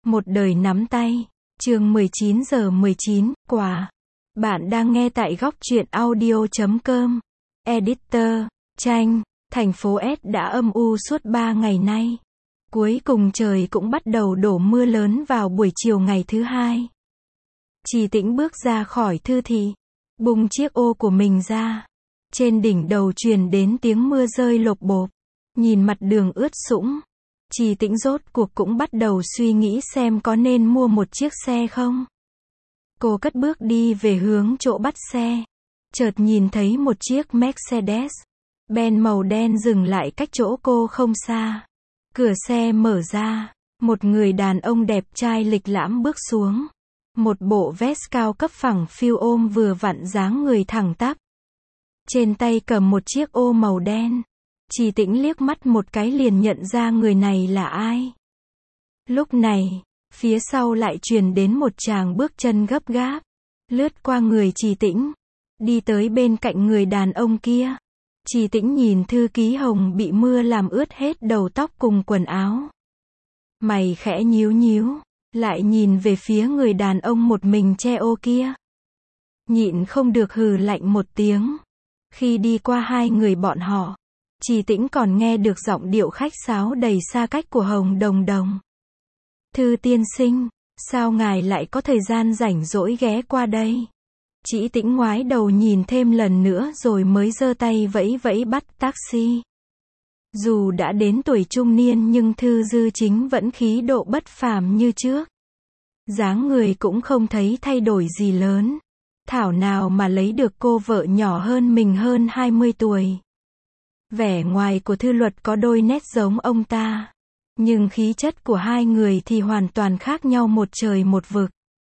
Một đời nắm tay. Chương 19 giờ 19, quà. Bạn đang nghe tại góc truyện audio.com. Editor, Tranh, thành phố S đã âm u suốt 3 ngày nay. Cuối cùng trời cũng bắt đầu đổ mưa lớn vào buổi chiều ngày thứ hai. Trì Tĩnh bước ra khỏi thư thị, bung chiếc ô của mình ra. Trên đỉnh đầu truyền đến tiếng mưa rơi lộp bộp. Nhìn mặt đường ướt sũng, Trì Tĩnh rốt cuộc cũng bắt đầu suy nghĩ xem có nên mua một chiếc xe không. Cô cất bước đi về hướng chỗ bắt xe. Chợt nhìn thấy một chiếc Mercedes-Benz màu đen dừng lại cách chỗ cô không xa. Cửa xe mở ra, một người đàn ông đẹp trai lịch lãm bước xuống. Một bộ vest cao cấp phẳng phiu ôm vừa vặn dáng người thẳng tắp. Trên tay cầm một chiếc ô màu đen. Trì Tĩnh liếc mắt một cái liền nhận ra người này là ai. Lúc này, phía sau lại truyền đến một tràng bước chân gấp gáp. Lướt qua người Trì Tĩnh, đi tới bên cạnh người đàn ông kia. Trì Tĩnh nhìn thư ký Hồng bị mưa làm ướt hết đầu tóc cùng quần áo. Mày khẽ nhíu nhíu, lại nhìn về phía người đàn ông một mình che ô kia. Nhịn không được hừ lạnh một tiếng. Khi đi qua hai người bọn họ, Trì Tĩnh còn nghe được giọng điệu khách sáo đầy xa cách của Hồng Đồng Đồng. Thư tiên sinh, sao ngài lại có thời gian rảnh rỗi ghé qua đây? Trì Tĩnh ngoái đầu nhìn thêm lần nữa rồi mới giơ tay vẫy vẫy bắt taxi. Dù đã đến tuổi trung niên nhưng Thư Dư Chính vẫn khí độ bất phàm như trước. Dáng người cũng không thấy thay đổi gì lớn. Thảo nào mà lấy được cô vợ nhỏ hơn mình hơn 20 tuổi. Vẻ ngoài của Thư Luật có đôi nét giống ông ta. Nhưng khí chất của hai người thì hoàn toàn khác nhau một trời một vực.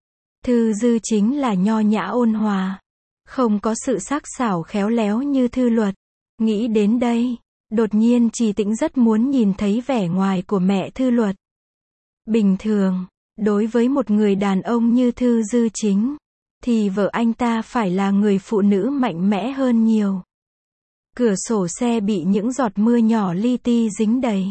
Thư Dư Chính là nho nhã ôn hòa. Không có sự sắc sảo khéo léo như Thư Luật. Nghĩ đến đây, đột nhiên Trì Tĩnh rất muốn nhìn thấy vẻ ngoài của mẹ Thư Luật. Bình thường, đối với một người đàn ông như Thư Dư Chính, thì vợ anh ta phải là người phụ nữ mạnh mẽ hơn nhiều. Cửa sổ xe bị những giọt mưa nhỏ li ti dính đầy.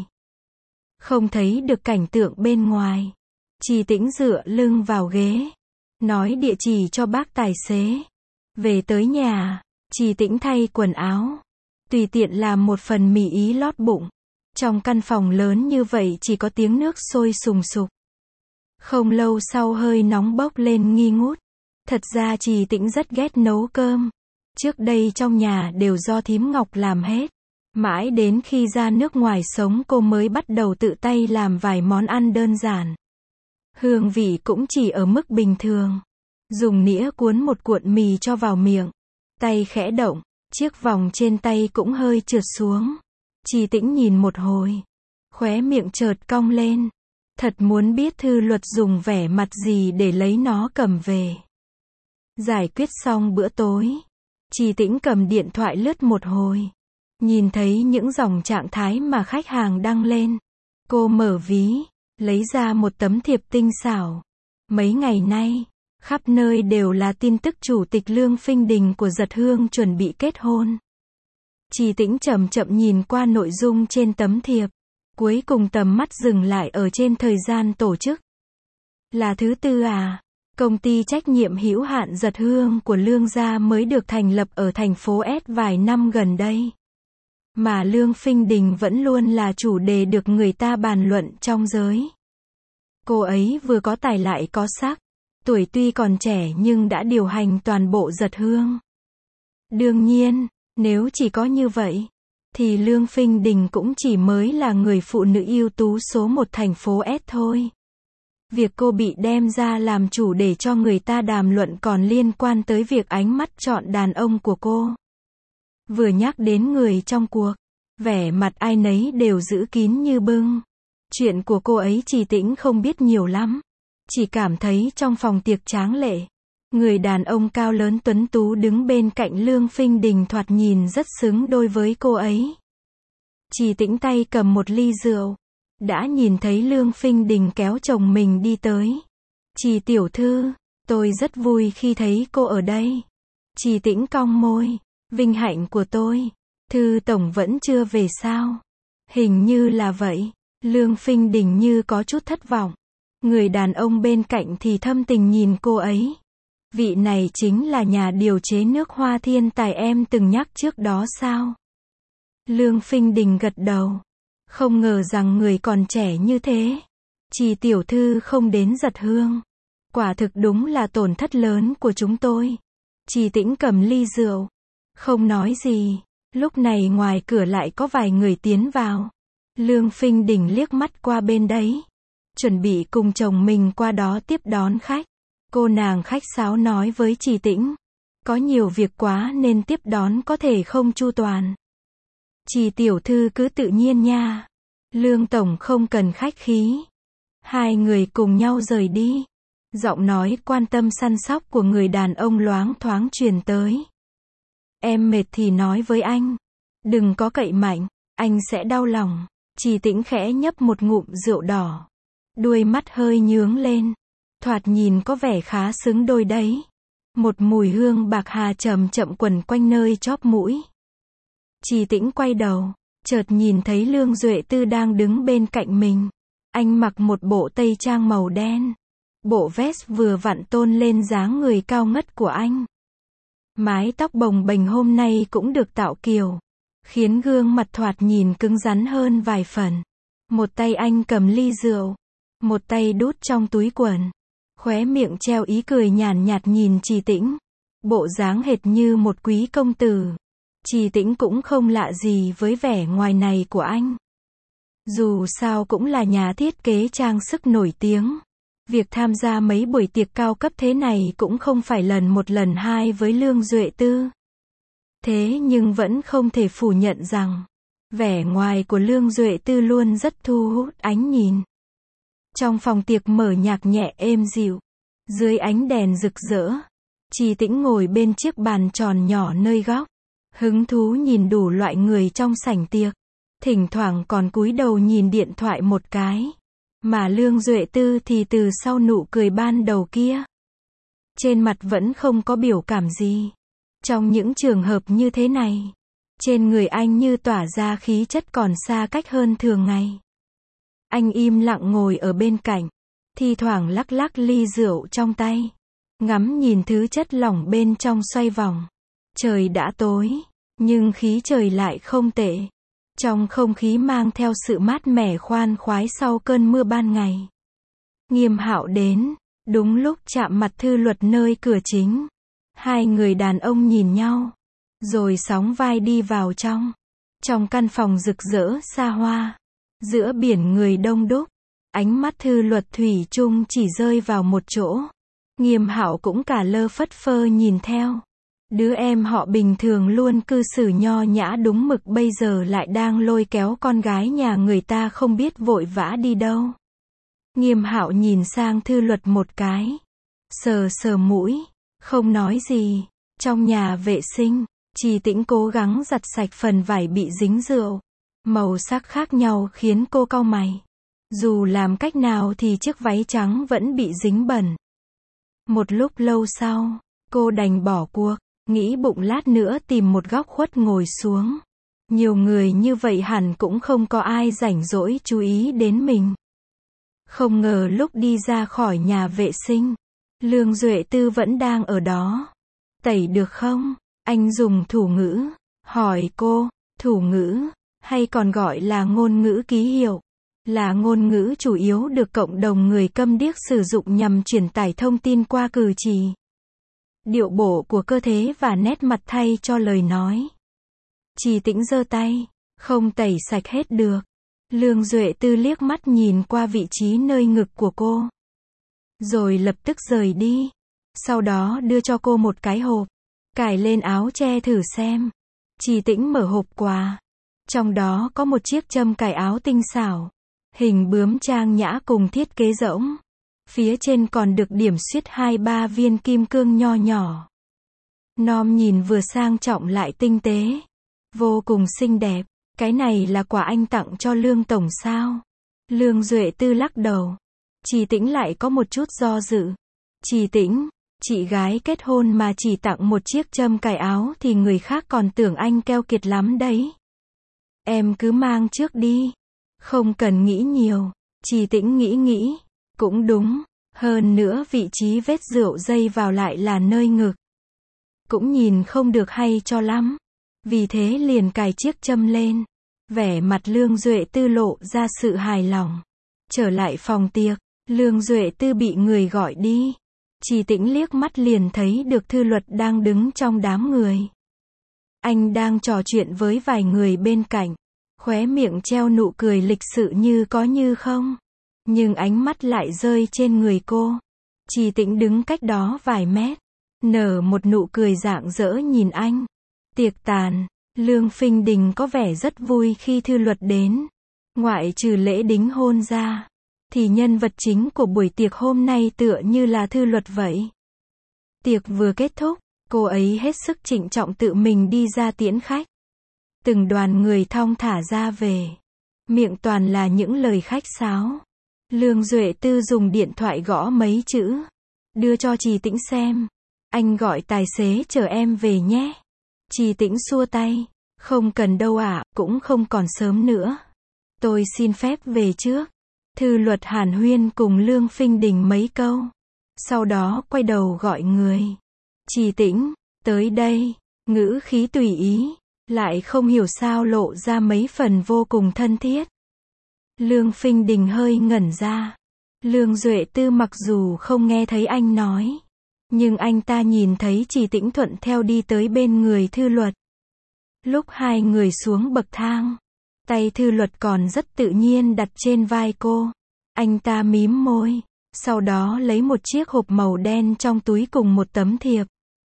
Không thấy được cảnh tượng bên ngoài. Trì Tĩnh dựa lưng vào ghế, nói địa chỉ cho bác tài xế. Về tới nhà, Trì Tĩnh thay quần áo, tùy tiện làm một phần mì ý lót bụng. Trong căn phòng lớn như vậy chỉ có tiếng nước sôi sùng sục. Không lâu sau hơi nóng bốc lên nghi ngút. Thật ra Trì Tĩnh rất ghét nấu cơm. Trước đây trong nhà đều do thím Ngọc làm hết. Mãi đến khi ra nước ngoài sống cô mới bắt đầu tự tay làm vài món ăn đơn giản. Hương vị cũng chỉ ở mức bình thường. Dùng nĩa cuốn một cuộn mì cho vào miệng. Tay khẽ động, chiếc vòng trên tay cũng hơi trượt xuống. Trì Tĩnh nhìn một hồi. Khóe miệng chợt cong lên. Thật muốn biết Thư Luật dùng vẻ mặt gì để lấy nó cầm về. Giải quyết xong bữa tối, Trì Tĩnh cầm điện thoại lướt một hồi. Nhìn thấy những dòng trạng thái mà khách hàng đăng lên. Cô mở ví, lấy ra một tấm thiệp tinh xảo. Mấy ngày nay, khắp nơi đều là tin tức Chủ tịch Lương Phinh Đình của Giật Hương chuẩn bị kết hôn. Trì Tĩnh chậm chậm nhìn qua nội dung trên tấm thiệp. Cuối cùng tầm mắt dừng lại ở trên thời gian tổ chức. Là thứ tư à? Công ty trách nhiệm hữu hạn Giật Hương của Lương gia mới được thành lập ở thành phố S vài năm gần đây. Mà Lương Phinh Đình vẫn luôn là chủ đề được người ta bàn luận trong giới. Cô ấy vừa có tài lại có sắc. Tuổi tuy còn trẻ nhưng đã điều hành toàn bộ Giật Hương. Đương nhiên, nếu chỉ có như vậy, thì Lương Phinh Đình cũng chỉ mới là người phụ nữ ưu tú số một thành phố S thôi. Việc cô bị đem ra làm chủ để cho người ta đàm luận còn liên quan tới việc ánh mắt chọn đàn ông của cô. Vừa nhắc đến người trong cuộc, vẻ mặt ai nấy đều giữ kín như bưng. Chuyện của cô ấy Trì Tĩnh không biết nhiều lắm. Chỉ cảm thấy trong phòng tiệc tráng lệ, người đàn ông cao lớn tuấn tú đứng bên cạnh Lương Phinh Đình thoạt nhìn rất xứng đôi với cô ấy. Trì Tĩnh tay cầm một ly rượu. Đã nhìn thấy Lương Phinh Đình kéo chồng mình đi tới. Trì tiểu thư, tôi rất vui khi thấy cô ở đây. Trì Tĩnh cong môi. Vinh hạnh của tôi. Thư tổng vẫn chưa về sao? Hình như là vậy. Lương Phinh Đình như có chút thất vọng. Người đàn ông bên cạnh thì thâm tình nhìn cô ấy. Vị này chính là nhà điều chế nước hoa thiên tài em từng nhắc trước đó sao? Lương Phinh Đình gật đầu. Không ngờ rằng người còn trẻ như thế. Trì tiểu thư không đến giật hương. Quả thực đúng là tổn thất lớn của chúng tôi. Trì Tĩnh cầm ly rượu. Không nói gì. Lúc này ngoài cửa lại có vài người tiến vào. Lương Phinh Đình liếc mắt qua bên đấy. Chuẩn bị cùng chồng mình qua đó tiếp đón khách. Cô nàng khách sáo nói với Trì Tĩnh. Có nhiều việc quá nên tiếp đón có thể không chu toàn. Trì tiểu thư cứ tự nhiên nha. Lương tổng không cần khách khí. Hai người cùng nhau rời đi. Giọng nói quan tâm săn sóc của người đàn ông loáng thoáng truyền tới. Em mệt thì nói với anh. Đừng có cậy mạnh, anh sẽ đau lòng. Trì Tĩnh khẽ nhấp một ngụm rượu đỏ. Đuôi mắt hơi nhướng lên. Thoạt nhìn có vẻ khá xứng đôi đấy. Một mùi hương bạc hà chậm chậm quẩn quanh nơi chóp mũi. Trì Tĩnh quay đầu, chợt nhìn thấy Lương Duệ Tư đang đứng bên cạnh mình. Anh mặc một bộ tây trang màu đen. Bộ vest vừa vặn tôn lên dáng người cao ngất của anh. Mái tóc bồng bềnh hôm nay cũng được tạo kiều, khiến gương mặt thoạt nhìn cứng rắn hơn vài phần. Một tay anh cầm ly rượu, một tay đút trong túi quần. Khóe miệng treo ý cười nhàn nhạt nhìn Trì Tĩnh. Bộ dáng hệt như một quý công tử. Trì Tĩnh cũng không lạ gì với vẻ ngoài này của anh. Dù sao cũng là nhà thiết kế trang sức nổi tiếng. Việc tham gia mấy buổi tiệc cao cấp thế này cũng không phải lần một lần hai với Lương Duệ Tư. Thế nhưng vẫn không thể phủ nhận rằng, vẻ ngoài của Lương Duệ Tư luôn rất thu hút ánh nhìn. Trong phòng tiệc mở nhạc nhẹ êm dịu, dưới ánh đèn rực rỡ, Trì Tĩnh ngồi bên chiếc bàn tròn nhỏ nơi góc, hứng thú nhìn đủ loại người trong sảnh tiệc, thỉnh thoảng còn cúi đầu nhìn điện thoại một cái. Mà Lương Duệ Tư thì từ sau nụ cười ban đầu kia, trên mặt vẫn không có biểu cảm gì. Trong những trường hợp như thế này, trên người anh như tỏa ra khí chất còn xa cách hơn thường ngày. Anh im lặng ngồi ở bên cạnh, thi thoảng lắc lắc ly rượu trong tay, ngắm nhìn thứ chất lỏng bên trong xoay vòng. Trời đã tối, nhưng khí trời lại không tệ. Trong không khí mang theo sự mát mẻ khoan khoái sau cơn mưa ban ngày. Nghiêm Hạo đến, đúng lúc chạm mặt Thư Luật nơi cửa chính. Hai người đàn ông nhìn nhau, rồi sóng vai đi vào trong. Trong căn phòng rực rỡ xa hoa, giữa biển người đông đúc, ánh mắt Thư Luật thủy chung chỉ rơi vào một chỗ. Nghiêm Hạo cũng cả lơ phất phơ nhìn theo. Đứa em họ bình thường luôn cư xử nho nhã đúng mực bây giờ lại đang lôi kéo con gái nhà người ta không biết vội vã đi đâu. Nghiêm Hạo nhìn sang Thư Luật một cái, sờ sờ mũi, không nói gì. Trong nhà vệ sinh, Trì Tĩnh cố gắng giặt sạch phần vải bị dính rượu. Màu sắc khác nhau khiến cô cau mày. Dù làm cách nào thì chiếc váy trắng vẫn bị dính bẩn. Một lúc lâu sau, cô đành bỏ cuộc. Nghĩ bụng lát nữa tìm một góc khuất ngồi xuống. Nhiều người như vậy hẳn cũng không có ai rảnh rỗi chú ý đến mình. Không ngờ lúc đi ra khỏi nhà vệ sinh, Lương Duệ Tư vẫn đang ở đó. Tẩy được không? Anh dùng thủ ngữ, hỏi cô. Thủ ngữ, hay còn gọi là ngôn ngữ ký hiệu, là ngôn ngữ chủ yếu được cộng đồng người câm điếc sử dụng nhằm truyền tải thông tin qua cử chỉ, điệu bộ của cơ thể và nét mặt thay cho lời nói. Trì Tĩnh giơ tay, không tẩy sạch hết được. Lương Duệ Tư liếc mắt nhìn qua vị trí nơi ngực của cô, rồi lập tức rời đi. Sau đó đưa cho cô một cái hộp, cài lên áo che thử xem. Trì Tĩnh mở hộp quà, trong đó có một chiếc châm cài áo tinh xảo, hình bướm trang nhã cùng thiết kế rỗng. Phía trên còn được điểm xuyết 2-3 viên kim cương nho nhỏ. Nom nhìn vừa sang trọng lại tinh tế, vô cùng xinh đẹp. Cái này là quà anh tặng cho Lương tổng sao? Lương Duệ Tư lắc đầu. Trì Tĩnh lại có một chút do dự. Trì Tĩnh, chị gái kết hôn mà chỉ tặng một chiếc châm cài áo thì người khác còn tưởng anh keo kiệt lắm đấy. Em cứ mang trước đi, không cần nghĩ nhiều. Trì Tĩnh nghĩ, Cũng đúng, hơn nữa vị trí vết rượu dây vào lại là nơi ngực. Cũng nhìn không được hay cho lắm. Vì thế liền cài chiếc châm lên. Vẻ mặt Lương Duệ Tư lộ ra sự hài lòng. Trở lại phòng tiệc, Lương Duệ Tư bị người gọi đi. Chỉ Tĩnh liếc mắt liền thấy được Thư Luật đang đứng trong đám người. Anh đang trò chuyện với vài người bên cạnh. Khóe miệng treo nụ cười lịch sự như có như không. Nhưng ánh mắt lại rơi trên người cô. Chỉ Tĩnh đứng cách đó vài mét. Nở một nụ cười rạng rỡ nhìn anh. Tiệc tàn, Lương Phinh Đình có vẻ rất vui khi Thư Luật đến. Ngoại trừ lễ đính hôn ra, thì nhân vật chính của buổi tiệc hôm nay tựa như là Thư Luật vậy. Tiệc vừa kết thúc, cô ấy hết sức trịnh trọng tự mình đi ra tiễn khách. Từng đoàn người thong thả ra về. Miệng toàn là những lời khách sáo. Lương Duệ Tư dùng điện thoại gõ mấy chữ. Đưa cho Chỉ Tĩnh xem. Anh gọi tài xế chở em về nhé. Chỉ Tĩnh xua tay. Không cần đâu ạ, cũng không còn sớm nữa. Tôi xin phép về trước. Thư Luật hàn huyên cùng Lương Phinh Đình mấy câu. Sau đó quay đầu gọi người. Chỉ Tĩnh, tới đây. Ngữ khí tùy ý. Lại không hiểu sao lộ ra mấy phần vô cùng thân thiết. Lương Phinh Đình hơi ngẩn ra. Lương Duệ Tư mặc dù không nghe thấy anh nói. Nhưng anh ta nhìn thấy Chỉ Tĩnh thuận theo đi tới bên người Thư Luật. Lúc hai người xuống bậc thang, tay Thư Luật còn rất tự nhiên đặt trên vai cô. Anh ta mím môi, sau đó lấy một chiếc hộp màu đen trong túi cùng một tấm thiệp.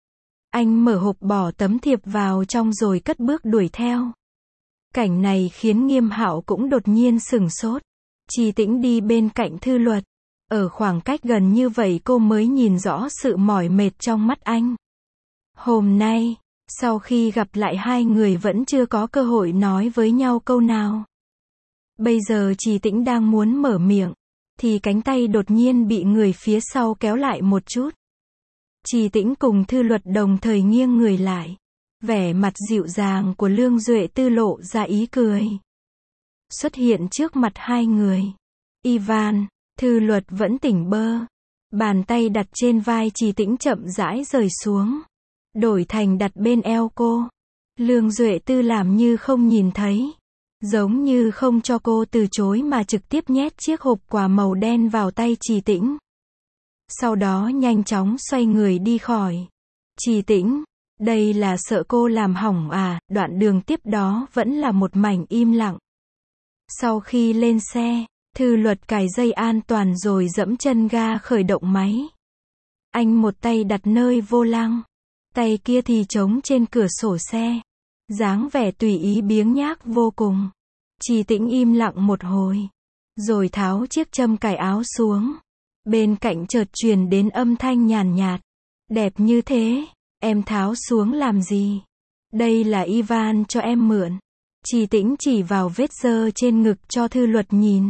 Anh mở hộp bỏ tấm thiệp vào trong rồi cất bước đuổi theo. Cảnh này khiến Nghiêm Hạo cũng đột nhiên sửng sốt. Chỉ Tĩnh đi bên cạnh Thư Luật. Ở khoảng cách gần như vậy cô mới nhìn rõ sự mỏi mệt trong mắt anh. Hôm nay, sau khi gặp lại hai người vẫn chưa có cơ hội nói với nhau câu nào. Bây giờ Chỉ Tĩnh đang muốn mở miệng, thì cánh tay đột nhiên bị người phía sau kéo lại một chút. Chỉ Tĩnh cùng Thư Luật đồng thời nghiêng người lại. Vẻ mặt dịu dàng của Lương Duệ Tư lộ ra ý cười. Xuất hiện trước mặt hai người. Ivan, Thư Luật vẫn tỉnh bơ. Bàn tay đặt trên vai Chỉ Tĩnh chậm rãi rời xuống. Đổi thành đặt bên eo cô. Lương Duệ Tư làm như không nhìn thấy. Giống như không cho cô từ chối mà trực tiếp nhét chiếc hộp quà màu đen vào tay Chỉ Tĩnh. Sau đó nhanh chóng xoay người đi khỏi. Chỉ Tĩnh, đây là sợ cô làm hỏng à? Đoạn đường tiếp đó vẫn là một mảnh im lặng. Sau khi lên xe, Thư Luật cài dây an toàn rồi dẫm chân ga khởi động máy. Anh một tay đặt nơi vô lăng, tay kia thì chống trên cửa sổ xe. Dáng vẻ tùy ý biếng nhác vô cùng. Chỉ Tĩnh im lặng một hồi, rồi tháo chiếc châm cài áo xuống. Bên cạnh chợt truyền đến âm thanh nhàn nhạt. Đẹp như thế, em tháo xuống làm gì? Đây là Ivan cho em mượn. Chỉ Tĩnh chỉ vào vết dơ trên ngực cho Thư Luật nhìn.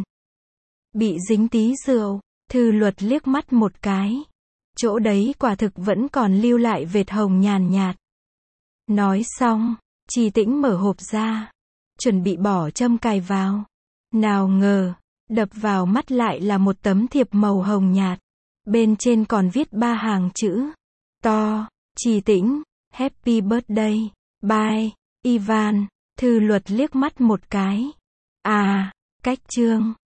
Bị dính tí rượu, Thư Luật liếc mắt một cái. Chỗ đấy quả thực vẫn còn lưu lại vệt hồng nhàn nhạt. Nói xong, Chỉ Tĩnh mở hộp ra, chuẩn bị bỏ châm cài vào. Nào ngờ, đập vào mắt lại là một tấm thiệp màu hồng nhạt. Bên trên còn viết 3 hàng chữ to. Chỉ Tĩnh, Happy Birthday, bye, Ivan. Thư Luật liếc mắt một cái. À, cách chương.